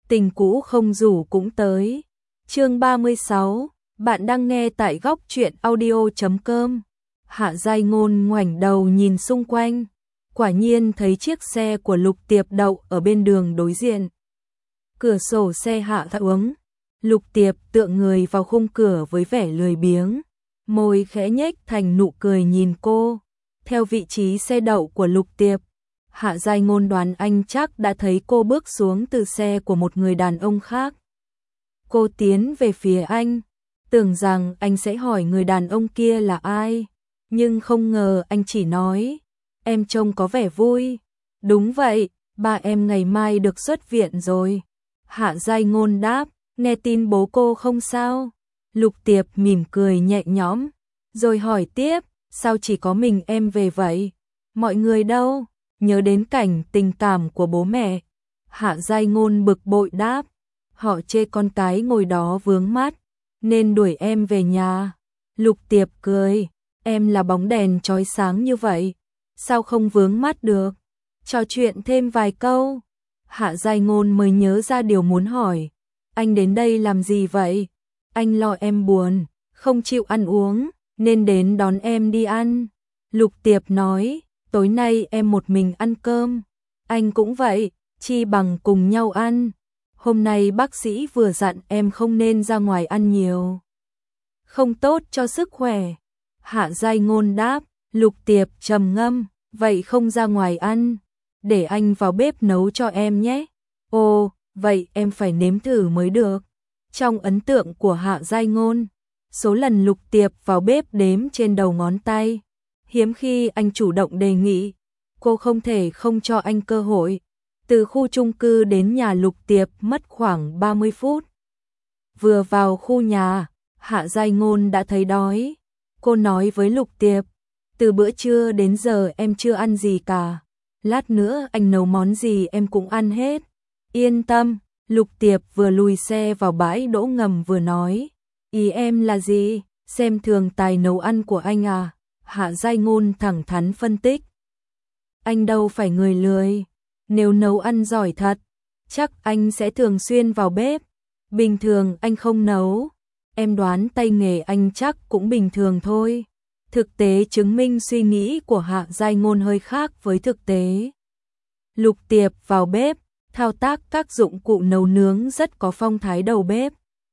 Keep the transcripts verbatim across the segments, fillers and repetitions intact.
tình cũ không rủ cũng tới. Chương ba mươi sáu, bạn đang nghe tại góc truyện audio chấm com. Hạ Giai Ngôn ngoảnh đầu nhìn xung quanh, quả nhiên thấy chiếc xe của Lục Tiệp đậu ở bên đường đối diện. Cửa sổ xe hạ xuống, Lục Tiệp tựa người vào khung cửa với vẻ lười biếng, môi khẽ nhếch thành nụ cười nhìn cô. Theo vị trí xe đậu của Lục Tiệp, Hạ Giai Ngôn đoán anh chắc đã thấy cô bước xuống từ xe của một người đàn ông khác. Cô tiến về phía anh, tưởng rằng anh sẽ hỏi người đàn ông kia là ai, nhưng không ngờ anh chỉ nói, em trông có vẻ vui. Đúng vậy, ba em ngày mai được xuất viện rồi. Hạ Giai Ngôn đáp, nghe tin bố cô không sao. Lục Tiệp mỉm cười nhẹ nhõm, rồi hỏi tiếp, sao chỉ có mình em về vậy? Mọi người đâu? Nhớ đến cảnh tình cảm của bố mẹ. Hạ Giai Ngôn bực bội đáp, họ chê con cái ngồi đó vướng mắt, nên đuổi em về nhà. Lục Tiệp cười, em là bóng đèn chói sáng như vậy, sao không vướng mắt được? Trò chuyện thêm vài câu, Hạ Giai Ngôn mới nhớ ra điều muốn hỏi. Anh đến đây làm gì vậy? Anh lo em buồn, không chịu ăn uống, nên đến đón em đi ăn. Lục Tiệp nói, tối nay em một mình ăn cơm. Anh cũng vậy, chi bằng cùng nhau ăn. Hôm nay bác sĩ vừa dặn em không nên ra ngoài ăn nhiều, không tốt cho sức khỏe. Hạ Giai Ngôn đáp. Lục Tiệp trầm ngâm, vậy không ra ngoài ăn, để anh vào bếp nấu cho em nhé. Ồ, vậy em phải nếm thử mới được. Trong ấn tượng của Hạ Giai Ngôn, số lần Lục Tiệp vào bếp đếm trên đầu ngón tay. Hiếm khi anh chủ động đề nghị, cô không thể không cho anh cơ hội. Từ khu chung cư đến nhà Lục Tiệp mất khoảng ba mươi phút. Vừa vào khu nhà, Hạ Giai Ngôn đã thấy đói. Cô nói với Lục Tiệp, từ bữa trưa đến giờ em chưa ăn gì cả. Lát nữa anh nấu món gì em cũng ăn hết. Yên tâm. Lục Tiệp vừa lùi xe vào bãi đỗ ngầm vừa nói, ý em là gì? Xem thường tài nấu ăn của anh à? Hạ Giai Ngôn thẳng thắn phân tích, anh đâu phải người lười, nếu nấu ăn giỏi thật, chắc anh sẽ thường xuyên vào bếp. Bình thường anh không nấu, em đoán tay nghề anh chắc cũng bình thường thôi. Thực tế chứng minh suy nghĩ của Hạ Giai Ngôn hơi khác với thực tế. Lục Tiệp vào bếp, thao tác các dụng cụ nấu nướng rất có phong thái đầu bếp.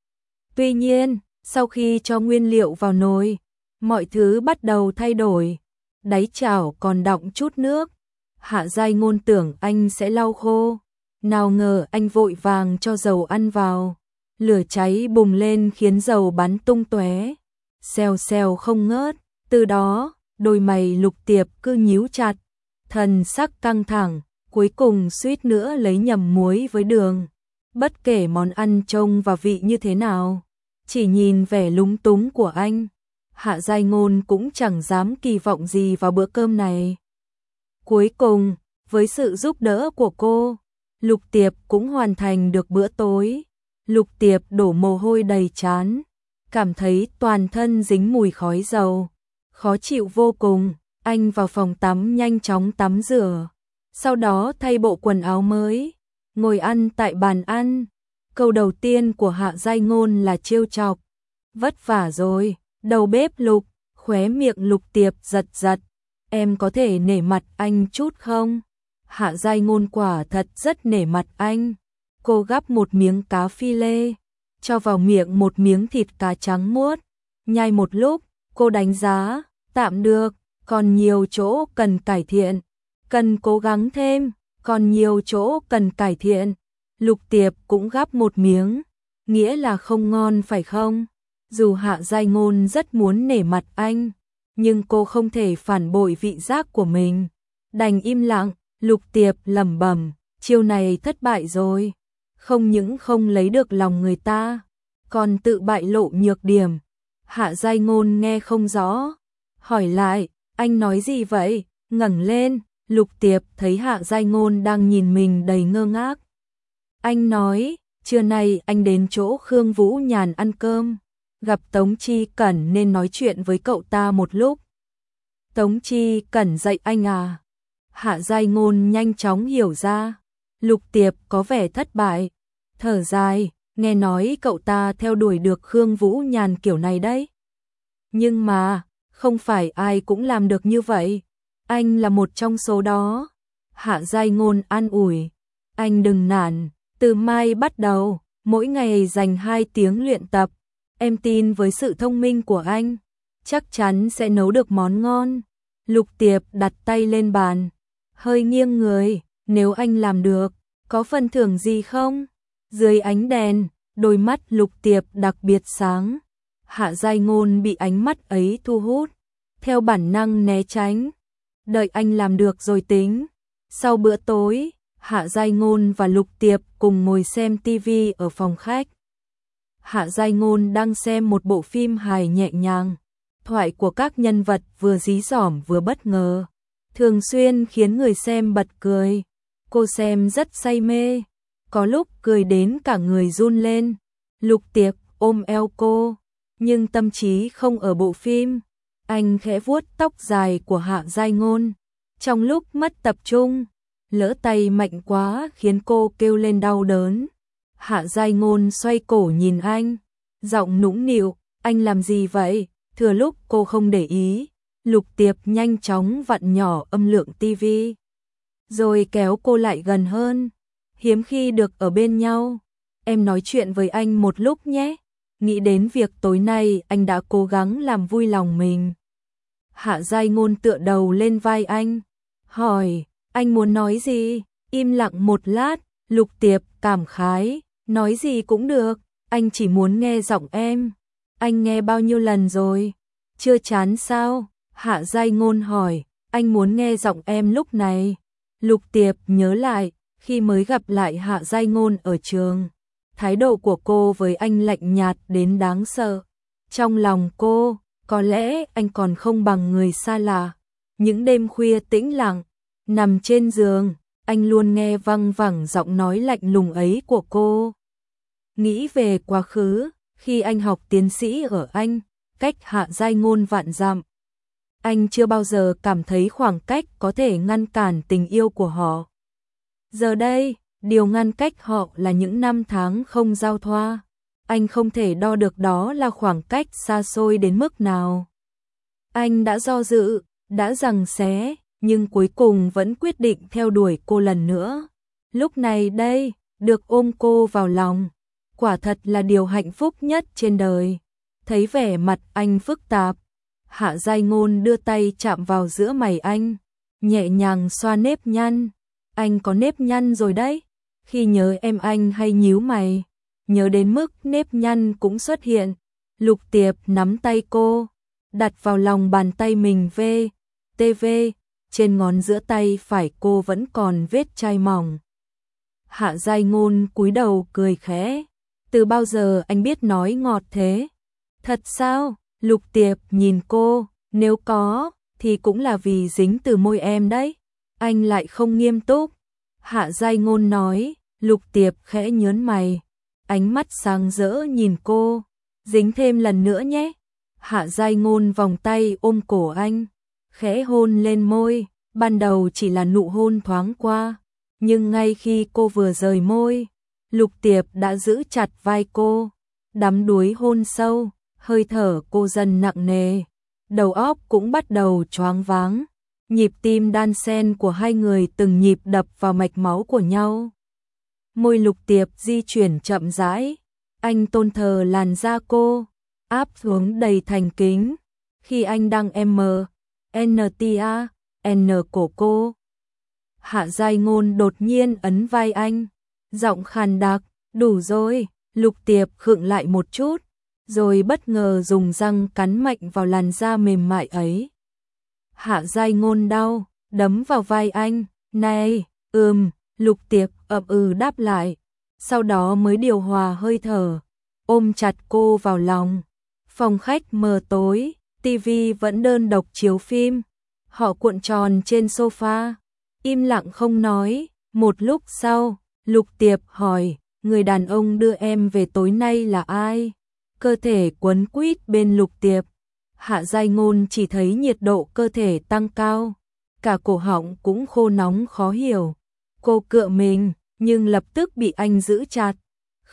Tuy nhiên, sau khi cho nguyên liệu vào nồi, mọi thứ bắt đầu thay đổi. Đáy chảo còn đọng chút nước. Hạ Giai Ngôn tưởng anh sẽ lau khô, nào ngờ anh vội vàng cho dầu ăn vào. Lửa cháy bùng lên khiến dầu bắn tung tóe, xèo xèo không ngớt. Từ đó, đôi mày Lục Tiệp cứ nhíu chặt, thần sắc căng thẳng, cuối cùng suýt nữa lấy nhầm muối với đường. Bất kể món ăn trông và vị như thế nào, chỉ nhìn vẻ lúng túng của anh, Hạ Giai Ngôn cũng chẳng dám kỳ vọng gì vào bữa cơm này. Cuối cùng, với sự giúp đỡ của cô, Lục Tiệp cũng hoàn thành được bữa tối. Lục Tiệp đổ mồ hôi đầy trán, cảm thấy toàn thân dính mùi khói dầu, khó chịu vô cùng. Anh vào phòng tắm nhanh chóng tắm rửa, sau đó thay bộ quần áo mới, ngồi ăn tại bàn ăn. Câu đầu tiên của Hạ Giai Ngôn là trêu chọc, vất vả rồi, đầu bếp Lục. Khóe miệng Lục Tiệp giật giật, em có thể nể mặt anh chút không? Hạ Giai Ngôn quả thật rất nể mặt anh. Cô gắp một miếng cá phi lê, cho vào miệng một miếng thịt cá trắng muốt, nhai một lúc, cô đánh giá, tạm được, còn nhiều chỗ cần cải thiện, cần cố gắng thêm, còn nhiều chỗ cần cải thiện. Lục Tiệp cũng gắp một miếng, nghĩa là không ngon phải không? Dù Hạ Giai Ngôn rất muốn nể mặt anh, nhưng cô không thể phản bội vị giác của mình, đành im lặng. Lục Tiệp lẩm bẩm, chiêu này thất bại rồi, không những không lấy được lòng người ta, còn tự bại lộ nhược điểm. Hạ Giai Ngôn nghe không rõ, hỏi lại, anh nói gì vậy? Ngẩng lên, Lục Tiệp thấy Hạ Giai Ngôn đang nhìn mình đầy ngơ ngác. Anh nói, trưa nay anh đến chỗ Khương Vũ Nhàn ăn cơm, gặp Tống Chi Cẩn nên nói chuyện với cậu ta một lúc. Tống Chi Cẩn dạy anh à? Hạ Giai Ngôn nhanh chóng hiểu ra, Lục Tiệp có vẻ thất bại, thở dài, nghe nói cậu ta theo đuổi được Khương Vũ Nhàn kiểu này đấy. Nhưng mà, không phải ai cũng làm được như vậy. Anh là một trong số đó. Hạ Giai Ngôn an ủi. Anh đừng nản, từ mai bắt đầu, mỗi ngày dành hai tiếng luyện tập. Em tin với sự thông minh của anh, chắc chắn sẽ nấu được món ngon. Lục Tiệp đặt tay lên bàn, hơi nghiêng người, nếu anh làm được, có phần thưởng gì không? Dưới ánh đèn, đôi mắt Lục Tiệp đặc biệt sáng. Hạ Giai Ngôn bị ánh mắt ấy thu hút, theo bản năng né tránh. Đợi anh làm được rồi tính. Sau bữa tối, Hạ Giai Ngôn và Lục Tiệp cùng ngồi xem tivi ở phòng khách. Hạ Giai Ngôn đang xem một bộ phim hài nhẹ nhàng. Thoại của các nhân vật vừa dí dỏm vừa bất ngờ, thường xuyên khiến người xem bật cười. Cô xem rất say mê, có lúc cười đến cả người run lên. Lục Tiệp ôm eo cô, nhưng tâm trí không ở bộ phim. Anh khẽ vuốt tóc dài của Hạ Giai Ngôn. Trong lúc mất tập trung, lỡ tay mạnh quá khiến cô kêu lên đau đớn. Hạ Giai Ngôn xoay cổ nhìn anh, giọng nũng nịu, anh làm gì vậy? Thừa lúc cô không để ý, Lục Tiệp nhanh chóng vặn nhỏ âm lượng tivi, rồi kéo cô lại gần hơn. Hiếm khi được ở bên nhau, em nói chuyện với anh một lúc nhé. Nghĩ đến việc tối nay anh đã cố gắng làm vui lòng mình. Hạ Giai Ngôn tựa đầu lên vai anh, hỏi, anh muốn nói gì? Im lặng một lát, Lục Tiệp cảm khái, nói gì cũng được, anh chỉ muốn nghe giọng em. Anh nghe bao nhiêu lần rồi? Chưa chán sao? Hạ Giai Ngôn hỏi, anh muốn nghe giọng em lúc này. Lục Tiệp nhớ lại, khi mới gặp lại Hạ Giai Ngôn ở trường, thái độ của cô với anh lạnh nhạt đến đáng sợ. Trong lòng cô, có lẽ anh còn không bằng người xa lạ. Những đêm khuya tĩnh lặng, nằm trên giường, anh luôn nghe văng vẳng giọng nói lạnh lùng ấy của cô. Nghĩ về quá khứ, khi anh học tiến sĩ ở Anh, cách Hạ Giai Ngôn vạn dặm. Anh chưa bao giờ cảm thấy khoảng cách có thể ngăn cản tình yêu của họ. Giờ đây, điều ngăn cách họ là những năm tháng không giao thoa. Anh không thể đo được đó là khoảng cách xa xôi đến mức nào. Anh đã do dự, đã giằng xé, nhưng cuối cùng vẫn quyết định theo đuổi cô lần nữa. Lúc này đây, được ôm cô vào lòng, quả thật là điều hạnh phúc nhất trên đời. Thấy vẻ mặt anh phức tạp, Hạ Giai Ngôn đưa tay chạm vào giữa mày anh, nhẹ nhàng xoa nếp nhăn. Anh có nếp nhăn rồi đấy. Khi nhớ em anh hay nhíu mày, nhớ đến mức nếp nhăn cũng xuất hiện. Lục Tiệp nắm tay cô, đặt vào lòng bàn tay mình về. tê vê, trên ngón giữa tay phải cô vẫn còn vết chai mỏng. Hạ Giai Ngôn cúi đầu cười khẽ. Từ bao giờ anh biết nói ngọt thế? Thật sao? Lục Tiệp nhìn cô, nếu có, thì cũng là vì dính từ môi em đấy. Anh lại không nghiêm túc. Hạ Giai Ngôn nói. Lục Tiệp khẽ nhớn mày, ánh mắt sáng rỡ nhìn cô. Dính thêm lần nữa nhé. Hạ Giai Ngôn vòng tay ôm cổ anh, khẽ hôn lên môi. Ban đầu chỉ là nụ hôn thoáng qua, nhưng ngay khi cô vừa rời môi, Lục Tiệp đã giữ chặt vai cô, đắm đuối hôn sâu. Hơi thở cô dần nặng nề, đầu óc cũng bắt đầu choáng váng. Nhịp tim đan xen của hai người từng nhịp đập vào mạch máu của nhau. Môi Lục Tiệp di chuyển chậm rãi, anh tôn thờ làn da cô, áp xuống đầy thành kính. Khi anh đang M, N T A, N cổ cô, Hạ Giai Ngôn đột nhiên ấn vai anh, giọng khàn đặc, đủ rồi. Lục Tiệp khựng lại một chút, rồi bất ngờ dùng răng cắn mạnh vào làn da mềm mại ấy. Hạ Giai Ngôn đau, đấm vào vai anh. Này, ừm, Lục Tiệp ậm ừ đáp lại, sau đó mới điều hòa hơi thở, ôm chặt cô vào lòng. Phòng khách mờ tối, tivi vẫn đơn độc chiếu phim. Họ cuộn tròn trên sofa, im lặng không nói. Một lúc sau, Lục Tiệp hỏi, người đàn ông đưa em về tối nay là ai? Cơ thể quấn quýt bên Lục Tiệp, Hạ Giai Ngôn chỉ thấy nhiệt độ cơ thể tăng cao, cả cổ họng cũng khô nóng khó hiểu. Cô cựa mình, nhưng lập tức bị anh giữ chặt.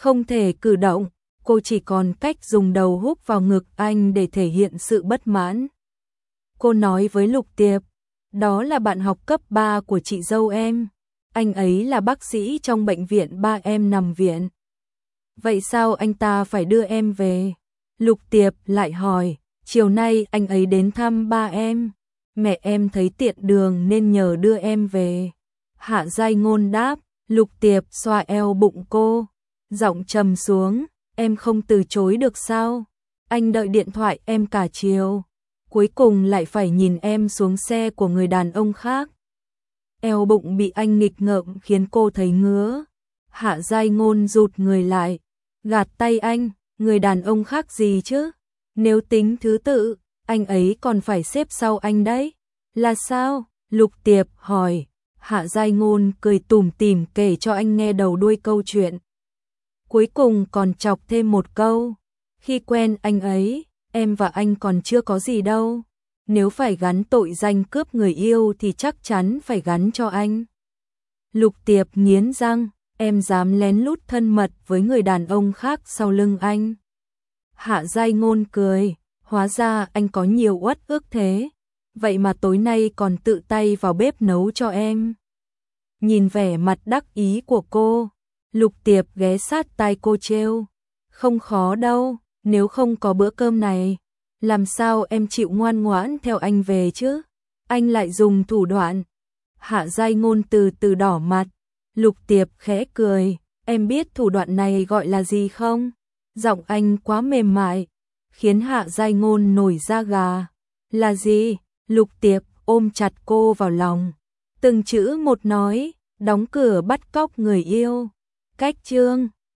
không thể cử động, cô chỉ còn cách dùng đầu húc vào ngực anh để thể hiện sự bất mãn. Cô nói với Lục Tiệp, đó là bạn học cấp ba của chị dâu em, anh ấy là bác sĩ trong bệnh viện ba em nằm viện. Vậy sao anh ta phải đưa em về? Lục Tiệp lại hỏi, chiều nay anh ấy đến thăm ba em, mẹ em thấy tiện đường nên nhờ đưa em về. Hạ Giai Ngôn đáp, Lục Tiệp xoa eo bụng cô, giọng trầm xuống, em không từ chối được sao? Anh đợi điện thoại em cả chiều, cuối cùng lại phải nhìn em xuống xe của người đàn ông khác. Eo bụng bị anh nghịch ngợm khiến cô thấy ngứa. Hạ Giai Ngôn rụt người lại, gạt tay anh, người đàn ông khác gì chứ? Nếu tính thứ tự, anh ấy còn phải xếp sau anh đấy. Là sao? Lục Tiệp hỏi. Hạ Giai Ngôn cười tủm tỉm kể cho anh nghe đầu đuôi câu chuyện. Cuối cùng còn chọc thêm một câu. Khi quen anh ấy, em và anh còn chưa có gì đâu. Nếu phải gắn tội danh cướp người yêu thì chắc chắn phải gắn cho anh. Lục Tiệp nghiến răng, em dám lén lút thân mật với người đàn ông khác sau lưng anh. Hạ Giai Ngôn cười, hóa ra anh có nhiều uất ức thế. Vậy mà tối nay còn tự tay vào bếp nấu cho em. Nhìn vẻ mặt đắc ý của cô, Lục Tiệp ghé sát tai cô trêu. Không khó đâu, nếu không có bữa cơm này, làm sao em chịu ngoan ngoãn theo anh về chứ? Anh lại dùng thủ đoạn. Hạ Giai Ngôn từ từ đỏ mặt. Lục Tiệp khẽ cười, em biết thủ đoạn này gọi là gì không? Giọng anh quá mềm mại, khiến Hạ Giai Ngôn nổi da gà. Là gì? Lục Tiệp ôm chặt cô vào lòng, từng chữ một nói, đóng cửa bắt cóc người yêu. Cách chương